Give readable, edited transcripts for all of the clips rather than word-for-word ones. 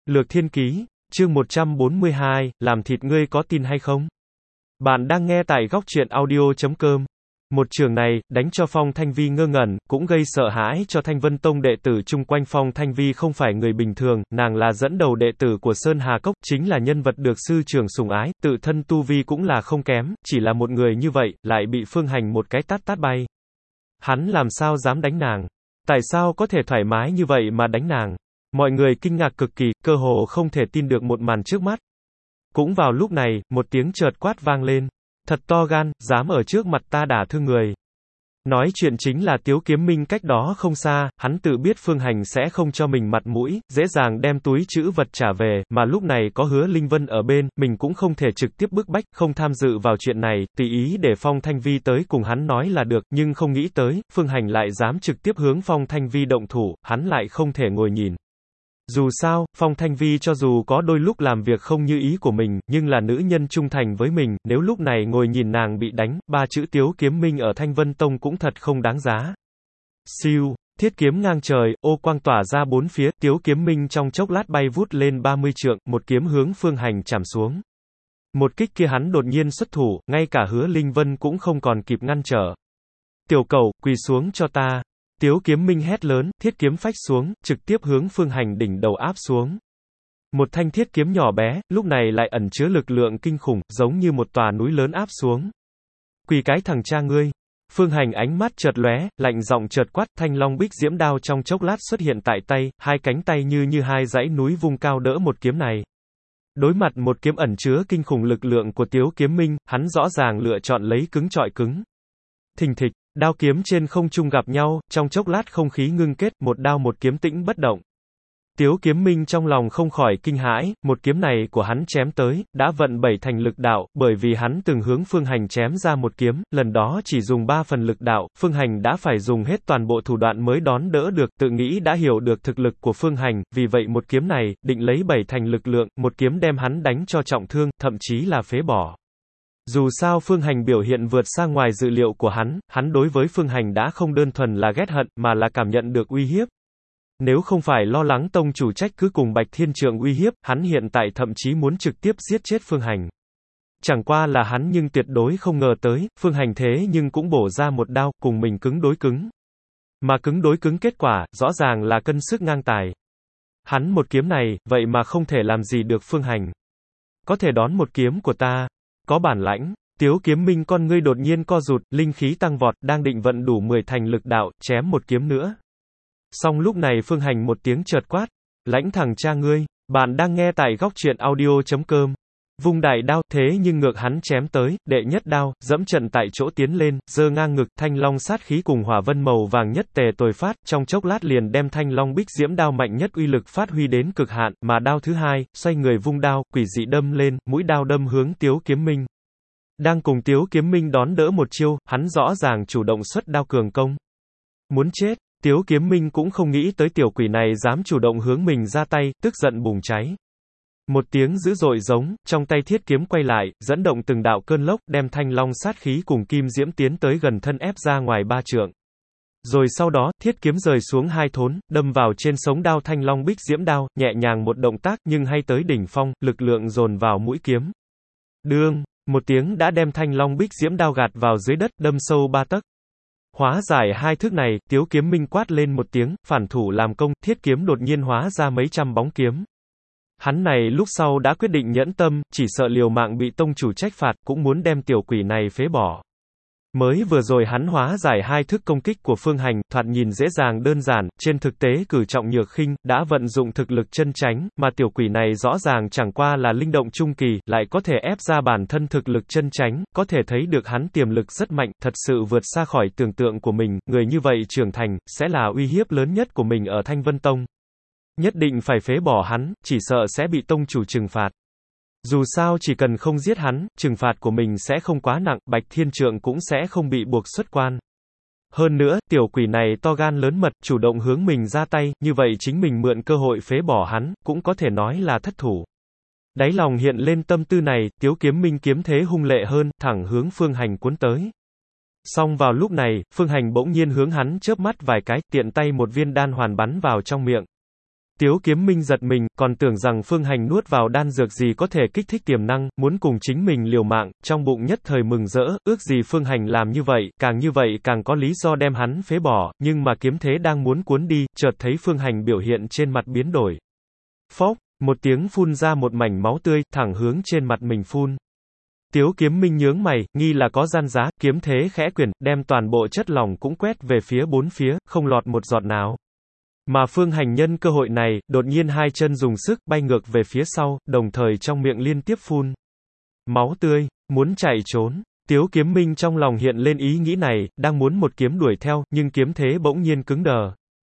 Lược Thiên Ký, chương 142, làm thịt ngươi có tin hay không? Bạn đang nghe tại góc truyện audio.com. Một trường này, đánh cho Phong Thanh Vi ngơ ngẩn, cũng gây sợ hãi cho Thanh Vân Tông đệ tử chung quanh. Phong Thanh Vi không phải người bình thường, nàng là dẫn đầu đệ tử của Sơn Hà Cốc, chính là nhân vật được sư trưởng sủng ái, tự thân tu vi cũng là không kém, chỉ là một người như vậy, lại bị Phương Hành một cái tát bay. Hắn làm sao dám đánh nàng? Tại sao có thể thoải mái như vậy mà đánh nàng? Mọi người kinh ngạc cực kỳ, cơ hồ không thể tin được một màn trước mắt. Cũng vào lúc này, một tiếng chợt quát vang lên. Thật to gan, dám ở trước mặt ta đả thương người. Nói chuyện chính là Tiếu Kiếm Minh cách đó không xa, hắn tự biết Phương Hành sẽ không cho mình mặt mũi, dễ dàng đem túi trữ vật trả về, mà lúc này có Hứa Linh Vân ở bên, mình cũng không thể trực tiếp bức bách, không tham dự vào chuyện này, tùy ý để Phong Thanh Vi tới cùng hắn nói là được, nhưng không nghĩ tới, Phương Hành lại dám trực tiếp hướng Phong Thanh Vi động thủ, hắn lại không thể ngồi nhìn. Dù sao, Phong Thanh Vi cho dù có đôi lúc làm việc không như ý của mình, nhưng là nữ nhân trung thành với mình, nếu lúc này ngồi nhìn nàng bị đánh, ba chữ Tiếu Kiếm Minh ở Thanh Vân Tông cũng thật không đáng giá. Siêu, thiết kiếm ngang trời, ô quang tỏa ra bốn phía, Tiếu Kiếm Minh trong chốc lát bay vút lên 30 trượng, một kiếm hướng Phương Hành chạm xuống. Một kích kia hắn đột nhiên xuất thủ, ngay cả Hứa Linh Vân cũng không còn kịp ngăn trở. Tiểu cẩu, quỳ xuống cho ta. Tiếu Kiếm Minh hét lớn, thiết kiếm phách xuống, trực tiếp hướng Phương Hành đỉnh đầu áp xuống. Một thanh thiết kiếm nhỏ bé, lúc này lại ẩn chứa lực lượng kinh khủng, giống như một tòa núi lớn áp xuống. Quỳ cái thằng cha ngươi. Phương Hành ánh mắt chợt lóe, lạnh giọng chợt quát, thanh long bích diễm đao trong chốc lát xuất hiện tại tay, hai cánh tay như hai dãy núi vung cao đỡ một kiếm này. Đối mặt một kiếm ẩn chứa kinh khủng lực lượng của Tiếu Kiếm Minh, hắn rõ ràng lựa chọn lấy cứng chọi cứng. Thình thịch. Đao kiếm trên không trung gặp nhau, trong chốc lát không khí ngưng kết, một đao một kiếm tĩnh bất động. Tiếu Kiếm Minh trong lòng không khỏi kinh hãi, một kiếm này của hắn chém tới, đã vận 7 thành lực đạo, bởi vì hắn từng hướng Phương Hành chém ra một kiếm, lần đó chỉ dùng 3 phần lực đạo, Phương Hành đã phải dùng hết toàn bộ thủ đoạn mới đón đỡ được, tự nghĩ đã hiểu được thực lực của Phương Hành, vì vậy một kiếm này, định lấy 7 thành lực lượng, một kiếm đem hắn đánh cho trọng thương, thậm chí là phế bỏ. Dù sao Phương Hành biểu hiện vượt xa ngoài dự liệu của hắn đối với Phương Hành đã không đơn thuần là ghét hận, mà là cảm nhận được uy hiếp. Nếu không phải lo lắng tông chủ trách cứ cùng Bạch Thiên Trượng uy hiếp, hắn hiện tại thậm chí muốn trực tiếp giết chết Phương Hành. Chẳng qua là hắn nhưng tuyệt đối không ngờ tới, Phương Hành thế nhưng cũng bổ ra một đao, cùng mình cứng đối cứng. Mà cứng đối cứng kết quả, rõ ràng là cân sức ngang tài. Hắn một kiếm này, vậy mà không thể làm gì được Phương Hành. Có thể đón một kiếm của ta. Có bản lãnh. Tiếu Kiếm Minh con ngươi đột nhiên co rụt, linh khí tăng vọt, đang định vận đủ 10 thành lực đạo, chém một kiếm nữa. Song lúc này Phương Hành một tiếng chợt quát, lãnh thằng cha ngươi, bạn đang nghe tại góc truyện audio.com. Vung đại đao, thế nhưng ngược hắn chém tới, đệ nhất đao, dẫm trận tại chỗ tiến lên, giơ ngang ngực, thanh long sát khí cùng hỏa vân màu vàng nhất tề tồi phát, trong chốc lát liền đem thanh long bích diễm đao mạnh nhất uy lực phát huy đến cực hạn, mà đao thứ hai, xoay người vung đao, quỷ dị đâm lên, mũi đao đâm hướng Tiếu Kiếm Minh. Đang cùng Tiếu Kiếm Minh đón đỡ một chiêu, hắn rõ ràng chủ động xuất đao cường công. Muốn chết, Tiếu Kiếm Minh cũng không nghĩ tới tiểu quỷ này dám chủ động hướng mình ra tay, tức giận bùng cháy. Một tiếng dữ dội giống, trong tay thiết kiếm quay lại, dẫn động từng đạo cơn lốc, đem thanh long sát khí cùng kim diễm tiến tới gần thân ép ra ngoài 3 trượng. Rồi sau đó, thiết kiếm rời xuống 2 thốn, đâm vào trên sống đao thanh long bích diễm đao, nhẹ nhàng một động tác nhưng hay tới đỉnh phong, lực lượng dồn vào mũi kiếm. Đương, một tiếng đã đem thanh long bích diễm đao gạt vào dưới đất, đâm sâu 3 tấc. Hóa giải hai thức này, Tiếu Kiếm Minh quát lên một tiếng, phản thủ làm công, thiết kiếm đột nhiên hóa ra mấy trăm bóng kiếm. Hắn này lúc sau đã quyết định nhẫn tâm, chỉ sợ liều mạng bị tông chủ trách phạt, cũng muốn đem tiểu quỷ này phế bỏ. Mới vừa rồi hắn hóa giải hai thức công kích của Phương Hành, thoạt nhìn dễ dàng đơn giản, trên thực tế cử trọng nhược khinh, đã vận dụng thực lực chân tránh, mà tiểu quỷ này rõ ràng chẳng qua là linh động trung kỳ, lại có thể ép ra bản thân thực lực chân tránh, có thể thấy được hắn tiềm lực rất mạnh, thật sự vượt xa khỏi tưởng tượng của mình, người như vậy trưởng thành, sẽ là uy hiếp lớn nhất của mình ở Thanh Vân Tông. Nhất định phải phế bỏ hắn, chỉ sợ sẽ bị tông chủ trừng phạt. Dù sao chỉ cần không giết hắn, trừng phạt của mình sẽ không quá nặng, Bạch Thiên Trượng cũng sẽ không bị buộc xuất quan. Hơn nữa, tiểu quỷ này to gan lớn mật, chủ động hướng mình ra tay, như vậy chính mình mượn cơ hội phế bỏ hắn, cũng có thể nói là thất thủ. Đáy lòng hiện lên tâm tư này, Tiếu Kiếm Minh kiếm thế hung lệ hơn, thẳng hướng Phương Hành cuốn tới. Song vào lúc này, Phương Hành bỗng nhiên hướng hắn chớp mắt vài cái, tiện tay một viên đan hoàn bắn vào trong miệng. Tiếu Kiếm Minh giật mình, còn tưởng rằng Phương Hành nuốt vào đan dược gì có thể kích thích tiềm năng, muốn cùng chính mình liều mạng, trong bụng nhất thời mừng rỡ, ước gì Phương Hành làm như vậy càng có lý do đem hắn phế bỏ, nhưng mà kiếm thế đang muốn cuốn đi, chợt thấy Phương Hành biểu hiện trên mặt biến đổi. Phốc, một tiếng phun ra một mảnh máu tươi, thẳng hướng trên mặt mình phun. Tiếu Kiếm Minh nhướng mày, nghi là có gian giá, kiếm thế khẽ quyển, đem toàn bộ chất lỏng cũng quét về phía bốn phía, không lọt một giọt nào. Mà Phương Hành nhân cơ hội này, đột nhiên hai chân dùng sức, bay ngược về phía sau, đồng thời trong miệng liên tiếp phun máu tươi, muốn chạy trốn. Tiếu Kiếm Minh trong lòng hiện lên ý nghĩ này, đang muốn một kiếm đuổi theo, nhưng kiếm thế bỗng nhiên cứng đờ.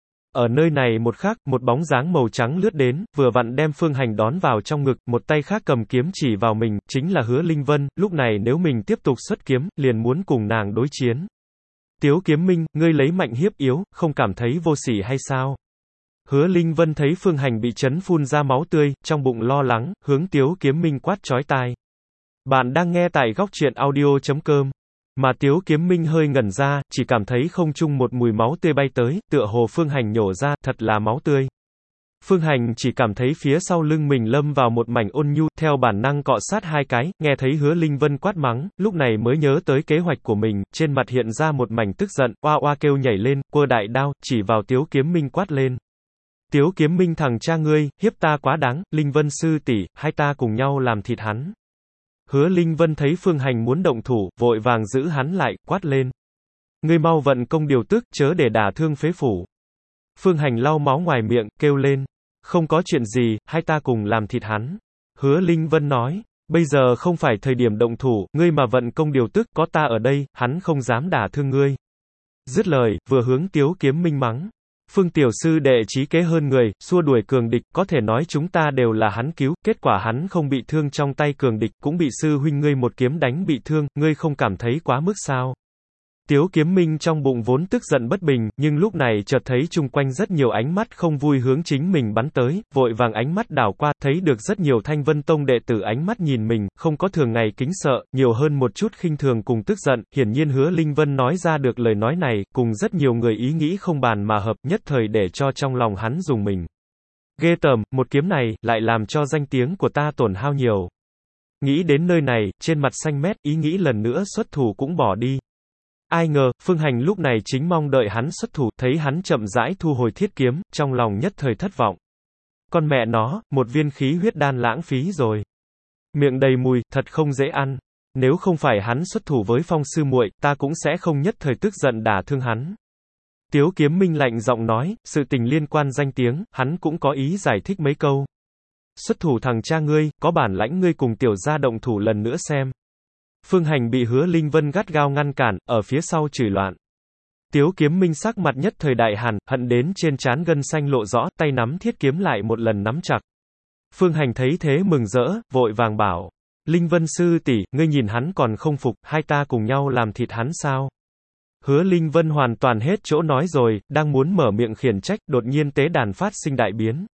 Ở nơi này một khắc, một bóng dáng màu trắng lướt đến, vừa vặn đem Phương Hành đón vào trong ngực, một tay khác cầm kiếm chỉ vào mình, chính là Hứa Linh Vân, lúc này nếu mình tiếp tục xuất kiếm, liền muốn cùng nàng đối chiến. Tiếu Kiếm Minh, ngươi lấy mạnh hiếp yếu, không cảm thấy vô sỉ hay sao? Hứa Linh Vân thấy Phương Hành bị chấn phun ra máu tươi, trong bụng lo lắng, hướng Tiếu Kiếm Minh quát chói tai. Bạn đang nghe tại góc truyện audio.com. Mà Tiếu Kiếm Minh hơi ngẩn ra, chỉ cảm thấy không trung một mùi máu tươi bay tới, tựa hồ Phương Hành nhổ ra, thật là máu tươi. Phương Hành chỉ cảm thấy phía sau lưng mình lâm vào một mảnh ôn nhu, theo bản năng cọ sát hai cái, nghe thấy Hứa Linh Vân quát mắng, lúc này mới nhớ tới kế hoạch của mình, trên mặt hiện ra một mảnh tức giận, oa oa kêu nhảy lên, quơ đại đao, chỉ vào Tiếu Kiếm Minh quát lên. Tiếu Kiếm Minh thằng cha ngươi, hiếp ta quá đáng, Linh Vân sư tỷ, hai ta cùng nhau làm thịt hắn. Hứa Linh Vân thấy Phương Hành muốn động thủ, vội vàng giữ hắn lại, quát lên. Ngươi mau vận công điều tức, chớ để đả thương phế phủ. Phương Hành lau máu ngoài miệng, kêu lên. Không có chuyện gì, hai ta cùng làm thịt hắn. Hứa Linh Vân nói. Bây giờ không phải thời điểm động thủ, ngươi mà vận công điều tức, có ta ở đây, hắn không dám đả thương ngươi. Dứt lời, vừa hướng Tiếu Kiếm Minh mắng. Phương tiểu sư đệ trí kế hơn người, xua đuổi cường địch, có thể nói chúng ta đều là hắn cứu, kết quả hắn không bị thương trong tay cường địch, cũng bị sư huynh ngươi một kiếm đánh bị thương, ngươi không cảm thấy quá mức sao? Tiếu Kiếm Minh trong bụng vốn tức giận bất bình, nhưng lúc này chợt thấy chung quanh rất nhiều ánh mắt không vui hướng chính mình bắn tới, vội vàng ánh mắt đảo qua, thấy được rất nhiều Thanh Vân Tông đệ tử ánh mắt nhìn mình, không có thường ngày kính sợ, nhiều hơn một chút khinh thường cùng tức giận, hiển nhiên Hứa Linh Vân nói ra được lời nói này, cùng rất nhiều người ý nghĩ không bàn mà hợp, nhất thời để cho trong lòng hắn dùng mình. Ghê tởm, một kiếm này, lại làm cho danh tiếng của ta tổn hao nhiều. Nghĩ đến nơi này, trên mặt xanh mét, ý nghĩ lần nữa xuất thủ cũng bỏ đi. Ai ngờ, Phương Hành lúc này chính mong đợi hắn xuất thủ, thấy hắn chậm rãi thu hồi thiết kiếm, trong lòng nhất thời thất vọng. Con mẹ nó, một viên khí huyết đan lãng phí rồi. Miệng đầy mùi, thật không dễ ăn. Nếu không phải hắn xuất thủ với Phong sư muội, ta cũng sẽ không nhất thời tức giận đả thương hắn. Tiếu Kiếm Minh lạnh giọng nói, sự tình liên quan danh tiếng, hắn cũng có ý giải thích mấy câu. Xuất thủ thằng cha ngươi, có bản lãnh ngươi cùng tiểu gia động thủ lần nữa xem. Phương Hành bị Hứa Linh Vân gắt gao ngăn cản, ở phía sau chửi loạn. Tiếu Kiếm Minh sắc mặt nhất thời đại hàn, hận đến trên trán gân xanh lộ rõ, tay nắm thiết kiếm lại một lần nắm chặt. Phương Hành thấy thế mừng rỡ, vội vàng bảo. Linh Vân sư tỷ, ngươi nhìn hắn còn không phục, hai ta cùng nhau làm thịt hắn sao? Hứa Linh Vân hoàn toàn hết chỗ nói rồi, đang muốn mở miệng khiển trách, đột nhiên tế đàn phát sinh đại biến.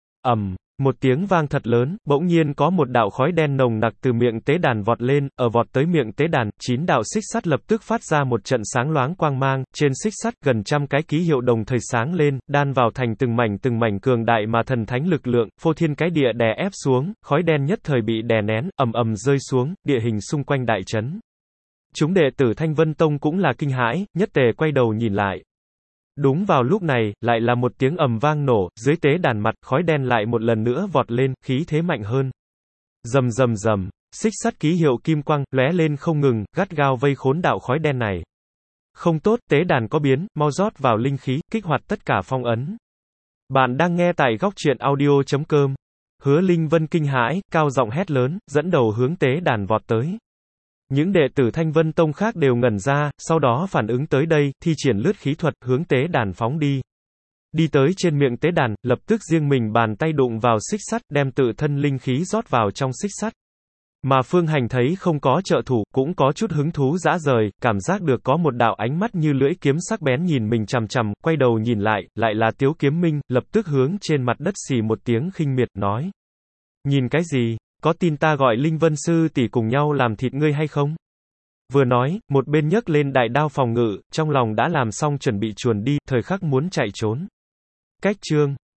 Một tiếng vang thật lớn, bỗng nhiên có một đạo khói đen nồng nặc từ miệng tế đàn vọt lên, ở vọt tới miệng tế đàn, 9 đạo xích sắt lập tức phát ra một trận sáng loáng quang mang, trên xích sắt gần trăm cái ký hiệu đồng thời sáng lên, đan vào thành từng mảnh cường đại mà thần thánh lực lượng, phô thiên cái địa đè ép xuống, khói đen nhất thời bị đè nén, ầm ầm rơi xuống, địa hình xung quanh đại chấn. Chúng đệ tử Thanh Vân Tông cũng là kinh hãi, nhất tề quay đầu nhìn lại. Đúng vào lúc này, lại là một tiếng ầm vang nổ, dưới tế đàn mặt, khói đen lại một lần nữa vọt lên, khí thế mạnh hơn. Rầm rầm rầm, xích sắt ký hiệu kim quang, lóe lên không ngừng, gắt gao vây khốn đạo khói đen này. Không tốt, tế đàn có biến, mau rót vào linh khí, kích hoạt tất cả phong ấn. Bạn đang nghe tại góc truyện audio.com. Hứa Linh Vân kinh hãi, cao giọng hét lớn, dẫn đầu hướng tế đàn vọt tới. Những đệ tử Thanh Vân Tông khác đều ngẩn ra, sau đó phản ứng tới đây, thi triển lướt khí thuật, hướng tế đàn phóng đi. Đi tới trên miệng tế đàn, lập tức riêng mình bàn tay đụng vào xích sắt, đem tự thân linh khí rót vào trong xích sắt. Mà Phương Hành thấy không có trợ thủ, cũng có chút hứng thú dã rời, cảm giác được có một đạo ánh mắt như lưỡi kiếm sắc bén nhìn mình chằm chằm, quay đầu nhìn lại, lại là Tiếu Kiếm Minh, lập tức hướng trên mặt đất xì một tiếng khinh miệt, nói. Nhìn cái gì? Có tin ta gọi Linh Vân sư tỷ cùng nhau làm thịt ngươi hay không? Vừa nói, một bên nhấc lên đại đao phòng ngự, trong lòng đã làm xong chuẩn bị chuồn đi, thời khắc muốn chạy trốn. Cách chương